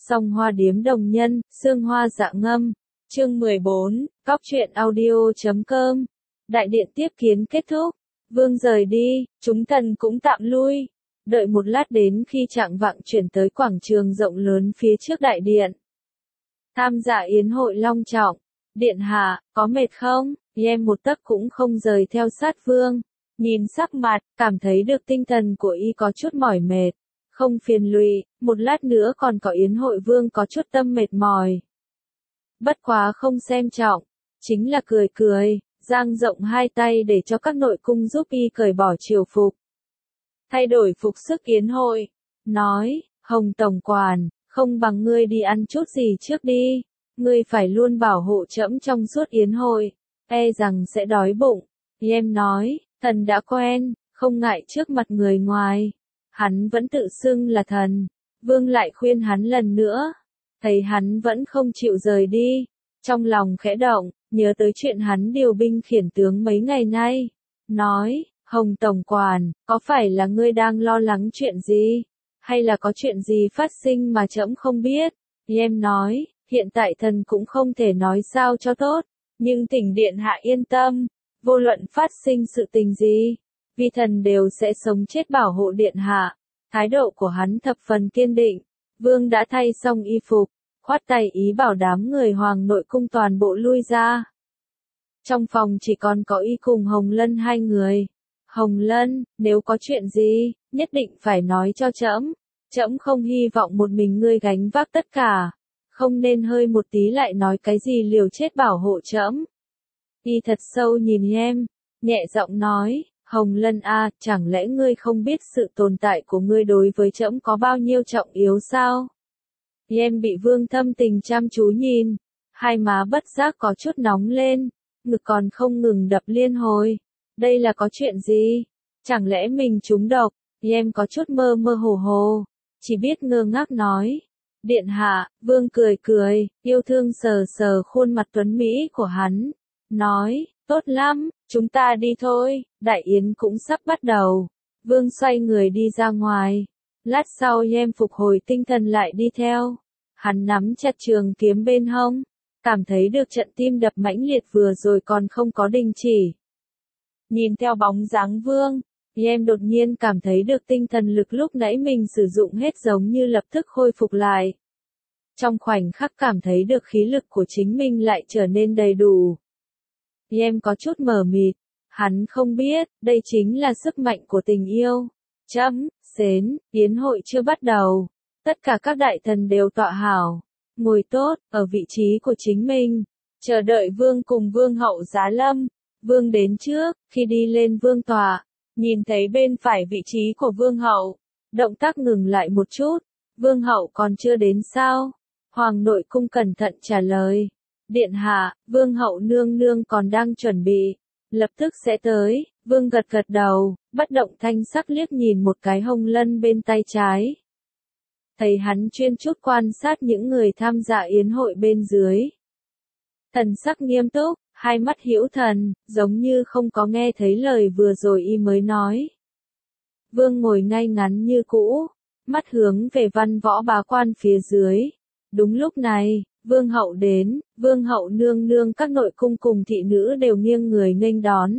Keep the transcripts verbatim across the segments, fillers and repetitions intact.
Song Hoa Điếm Đồng Nhân, Sương Hoa Dạ Ngâm. Chương mười bốn, Cóc truyện audio chấm com. Đại điện tiếp kiến kết thúc. Vương rời đi, chúng thần cũng tạm lui. Đợi một lát đến khi trạng vạng chuyển tới quảng trường rộng lớn phía trước đại điện. Tham gia yến hội long trọng. Điện hạ, có mệt không? Em một tấc cũng không rời theo sát vương. Nhìn sắc mặt, cảm thấy được tinh thần của y có chút mỏi mệt. Không phiền lụy, một lát nữa còn có yến hội vương có chút tâm mệt mỏi. Bất quá không xem trọng, chính là cười cười, dang rộng hai tay để cho các nội cung giúp y cởi bỏ triều phục. Thay đổi phục sức yến hội, nói, Hồng Tổng Quản, không bằng ngươi đi ăn chút gì trước đi, ngươi phải luôn bảo hộ trẫm trong suốt yến hội, e rằng sẽ đói bụng. Em nói, thần đã quen, không ngại trước mặt người ngoài. Hắn vẫn tự xưng là thần. Vương lại khuyên hắn lần nữa. Thấy hắn vẫn không chịu rời đi. Trong lòng khẽ động, nhớ tới chuyện hắn điều binh khiển tướng mấy ngày nay. Nói, Hồng Tổng Quản, có phải là ngươi đang lo lắng chuyện gì? Hay là có chuyện gì phát sinh mà trẫm không biết? Em nói, hiện tại thần cũng không thể nói sao cho tốt. Nhưng thỉnh điện hạ yên tâm. Vô luận phát sinh sự tình gì, vi thần đều sẽ sống chết bảo hộ điện hạ. Thái độ của hắn thập phần kiên định. Vương đã thay xong y phục, khoát tay ý bảo đám người hoàng nội cung toàn bộ lui ra. Trong phòng chỉ còn có y cùng Hồng Lân hai người. Hồng Lân, nếu có chuyện gì, nhất định phải nói cho trẫm. Trẫm không hy vọng một mình ngươi gánh vác tất cả. Không nên hơi một tí lại nói cái gì liều chết bảo hộ trẫm. Y thật sâu nhìn em, nhẹ giọng nói, Hồng Lân a, chẳng lẽ ngươi không biết sự tồn tại của ngươi đối với trẫm có bao nhiêu trọng yếu sao? Em bị Vương thâm tình chăm chú nhìn, hai má bất giác có chút nóng lên, ngực còn không ngừng đập liên hồi. Đây là có chuyện gì? Chẳng lẽ mình trúng độc? Em có chút mơ mơ hồ hồ, chỉ biết ngơ ngác nói. Điện hạ, Vương cười cười, yêu thương sờ sờ khuôn mặt tuấn mỹ của hắn. Nói, tốt lắm, chúng ta đi thôi, đại yến cũng sắp bắt đầu. Vương xoay người đi ra ngoài. Lát sau em phục hồi tinh thần lại đi theo. Hắn nắm chặt trường kiếm bên hông. Cảm thấy được trận tim đập mãnh liệt vừa rồi còn không có đình chỉ. Nhìn theo bóng dáng Vương, em đột nhiên cảm thấy được tinh thần lực lúc nãy mình sử dụng hết giống như lập tức khôi phục lại. Trong khoảnh khắc cảm thấy được khí lực của chính mình lại trở nên đầy đủ. Em có chút mờ mịt, hắn không biết, đây chính là sức mạnh của tình yêu. Chấm, xến, yến hội chưa bắt đầu. Tất cả các đại thần đều tọa hảo, ngồi tốt, ở vị trí của chính mình. Chờ đợi Vương cùng Vương hậu giá lâm. Vương đến trước, khi đi lên vương tọa, nhìn thấy bên phải vị trí của Vương hậu. Động tác ngừng lại một chút, Vương hậu còn chưa đến sao? Hoàng nội cung cẩn thận trả lời. Điện hạ, Vương hậu nương nương còn đang chuẩn bị, lập tức sẽ tới. Vương gật gật đầu, bất động thanh sắc liếc nhìn một cái Hồng Lân bên tay trái. Thấy hắn chuyên chút quan sát những người tham gia yến hội bên dưới. Thần sắc nghiêm túc, hai mắt hữu thần, giống như không có nghe thấy lời vừa rồi y mới nói. Vương ngồi ngay ngắn như cũ, mắt hướng về văn võ bá quan phía dưới. Đúng lúc này, Vương hậu đến, Vương hậu nương nương các nội cung cùng thị nữ đều nghiêng người nghênh đón.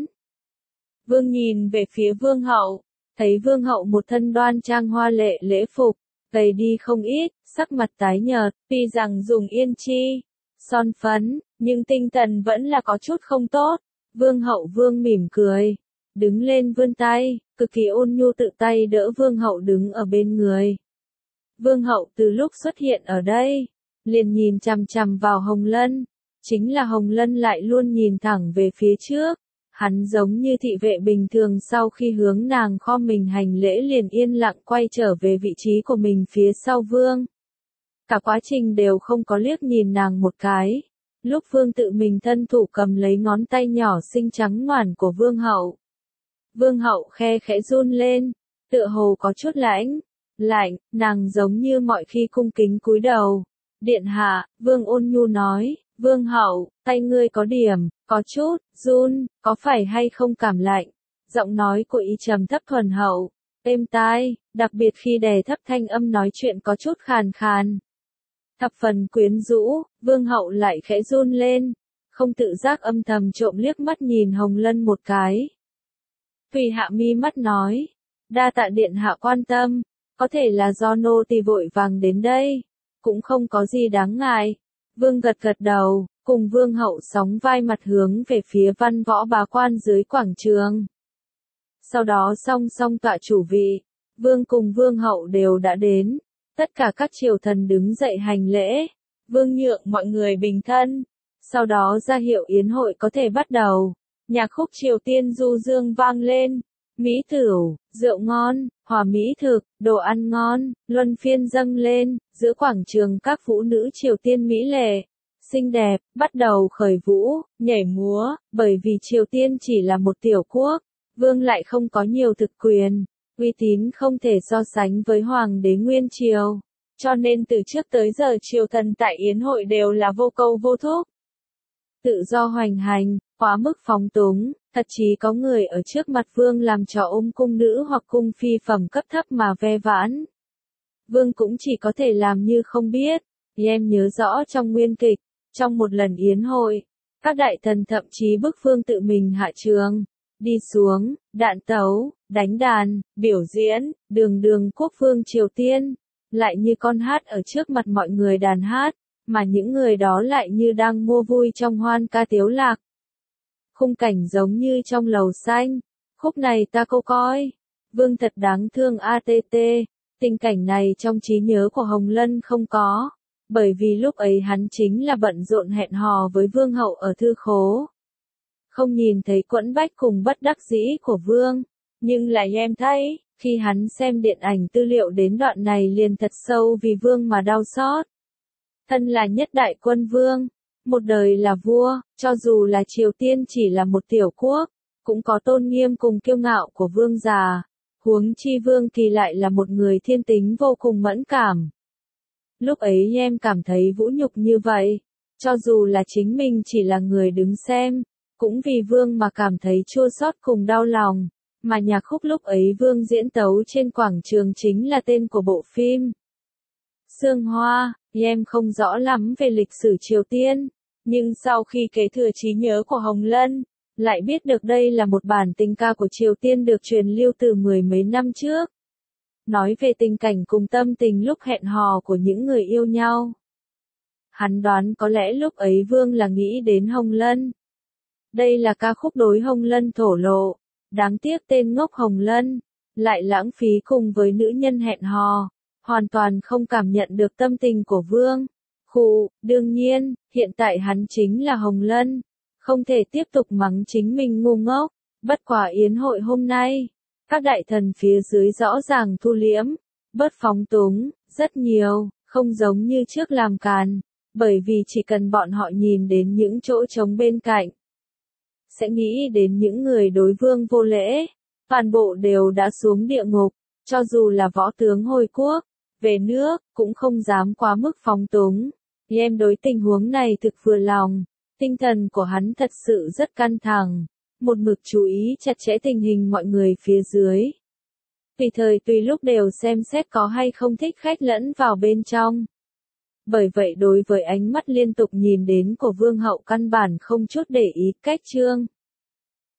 Vương nhìn về phía Vương hậu, thấy Vương hậu một thân đoan trang hoa lệ lễ phục, gầy đi không ít, sắc mặt tái nhợt, tuy rằng dùng yên chi, son phấn, nhưng tinh thần vẫn là có chút không tốt. Vương hậu Vương mỉm cười, đứng lên vươn tay, cực kỳ ôn nhu tự tay đỡ Vương hậu đứng ở bên người. Vương hậu từ lúc xuất hiện ở đây, liền nhìn chằm chằm vào Hồng Lân, chính là Hồng Lân lại luôn nhìn thẳng về phía trước. Hắn giống như thị vệ bình thường sau khi hướng nàng khom mình hành lễ liền yên lặng quay trở về vị trí của mình phía sau Vương. Cả quá trình đều không có liếc nhìn nàng một cái. Lúc Vương tự mình thân thủ cầm lấy ngón tay nhỏ xinh trắng ngoằn của Vương hậu. Vương hậu khe khẽ run lên, tựa hồ có chút lãnh, lạnh, nàng giống như mọi khi cung kính cúi đầu. Điện hạ, Vương ôn nhu nói, Vương hậu, tay ngươi có điểm, có chút, run, có phải hay không cảm lạnh? Giọng nói của y trầm thấp thuần hậu, êm tai, đặc biệt khi đè thấp thanh âm nói chuyện có chút khàn khàn. Thập phần quyến rũ, vương hậu lại khẽ run lên, không tự giác âm thầm trộm liếc mắt nhìn Hồng Lân một cái. Tùy hạ mi mắt nói, đa tạ điện hạ quan tâm, có thể là do nô tỳ vội vàng đến đây, cũng không có gì đáng ngại. Vương gật gật đầu, cùng vương hậu sóng vai mặt hướng về phía văn võ bá quan dưới quảng trường. Sau đó song song tọa chủ vị, vương cùng vương hậu đều đã đến, tất cả các triều thần đứng dậy hành lễ, vương nhượng mọi người bình thân, sau đó ra hiệu yến hội có thể bắt đầu, nhạc khúc Triều Tiên du dương vang lên, mỹ tửu, rượu ngon, hòa mỹ thực, đồ ăn ngon, luân phiên dâng lên, giữa quảng trường các phụ nữ Triều Tiên mỹ lệ, xinh đẹp, bắt đầu khởi vũ, nhảy múa, bởi vì Triều Tiên chỉ là một tiểu quốc, vương lại không có nhiều thực quyền, uy tín không thể so sánh với hoàng đế Nguyên Triều, cho nên từ trước tới giờ triều thần tại yến hội đều là vô câu vô thúc. Tự do hoành hành, quá mức phóng túng, thật chí có người ở trước mặt vương làm trò ôm cung nữ hoặc cung phi phẩm cấp thấp mà ve vãn. Vương cũng chỉ có thể làm như không biết, em nhớ rõ trong nguyên kịch, trong một lần yến hội, các đại thần thậm chí bức vương tự mình hạ trường, đi xuống, đạn tấu, đánh đàn, biểu diễn, đường đường quốc vương Triều Tiên, lại như con hát ở trước mặt mọi người đàn hát, mà những người đó lại như đang mua vui trong hoan ca tiếu lạc. Khung cảnh giống như trong lầu xanh, khúc này ta câu coi, vương thật đáng thương a tê tê, tình cảnh này trong trí nhớ của Hồng Lân không có, bởi vì lúc ấy hắn chính là bận rộn hẹn hò với vương hậu ở thư khố. Không nhìn thấy quẫn bách cùng bất đắc dĩ của vương, nhưng lại em thấy, khi hắn xem điện ảnh tư liệu đến đoạn này liền thật sâu vì vương mà đau xót. Thân là nhất đại quân vương, một đời là vua, cho dù là Triều Tiên chỉ là một tiểu quốc, cũng có tôn nghiêm cùng kiêu ngạo của vương già, huống chi vương thì lại là một người thiên tính vô cùng mẫn cảm. Lúc ấy em cảm thấy vũ nhục như vậy, cho dù là chính mình chỉ là người đứng xem, cũng vì vương mà cảm thấy chua xót cùng đau lòng, mà nhạc khúc lúc ấy vương diễn tấu trên quảng trường chính là tên của bộ phim. Sương Hoa, em không rõ lắm về lịch sử Triều Tiên, nhưng sau khi kế thừa trí nhớ của Hồng Lân, lại biết được đây là một bản tình ca của Triều Tiên được truyền lưu từ mười mấy năm trước. Nói về tình cảnh cùng tâm tình lúc hẹn hò của những người yêu nhau. Hắn đoán có lẽ lúc ấy vương là nghĩ đến Hồng Lân. Đây là ca khúc đối Hồng Lân thổ lộ, đáng tiếc tên ngốc Hồng Lân, lại lãng phí cùng với nữ nhân hẹn hò, hoàn toàn không cảm nhận được tâm tình của vương. Khụ, đương nhiên, hiện tại hắn chính là Hồng Lân, không thể tiếp tục mắng chính mình ngu ngốc, bất quả yến hội hôm nay, các đại thần phía dưới rõ ràng thu liễm, bớt phóng túng, rất nhiều, không giống như trước làm càn, bởi vì chỉ cần bọn họ nhìn đến những chỗ trống bên cạnh, sẽ nghĩ đến những người đối vương vô lễ, toàn bộ đều đã xuống địa ngục, cho dù là võ tướng hồi quốc, về nước, cũng không dám quá mức phóng túng. Em đối tình huống này thực vừa lòng, tinh thần của hắn thật sự rất căng thẳng, một mực chú ý chặt chẽ tình hình mọi người phía dưới. Tùy thời tùy lúc đều xem xét có hay không thích khách lẫn vào bên trong. Bởi vậy đối với ánh mắt liên tục nhìn đến của vương hậu căn bản không chút để ý cách trương.